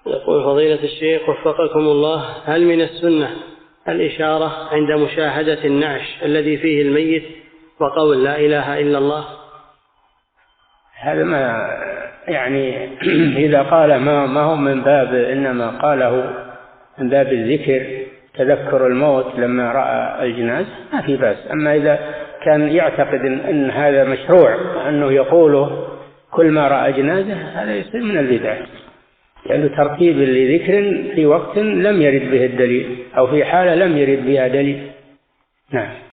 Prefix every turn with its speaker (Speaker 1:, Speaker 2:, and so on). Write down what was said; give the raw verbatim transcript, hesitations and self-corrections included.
Speaker 1: يقول فضيلة الشيخ وفقكم الله، هل من السنة الإشارة عند مشاهدة النعش الذي فيه الميت وقول لا إله إلا الله؟
Speaker 2: هذا ما يعني إذا قال ما ما هو من باب، إنما قاله من باب الذكر تذكر الموت لما رأى الجناز ما في بأس. أما إذا كان يعتقد إن, إن هذا مشروع أنه يقوله كل ما رأى جنازة، هذا يصير من البدع، لأنه يعني ترتيب لذكر في وقت لم يرد به الدليل أو في حالة لم يرد بها دليل. نعم.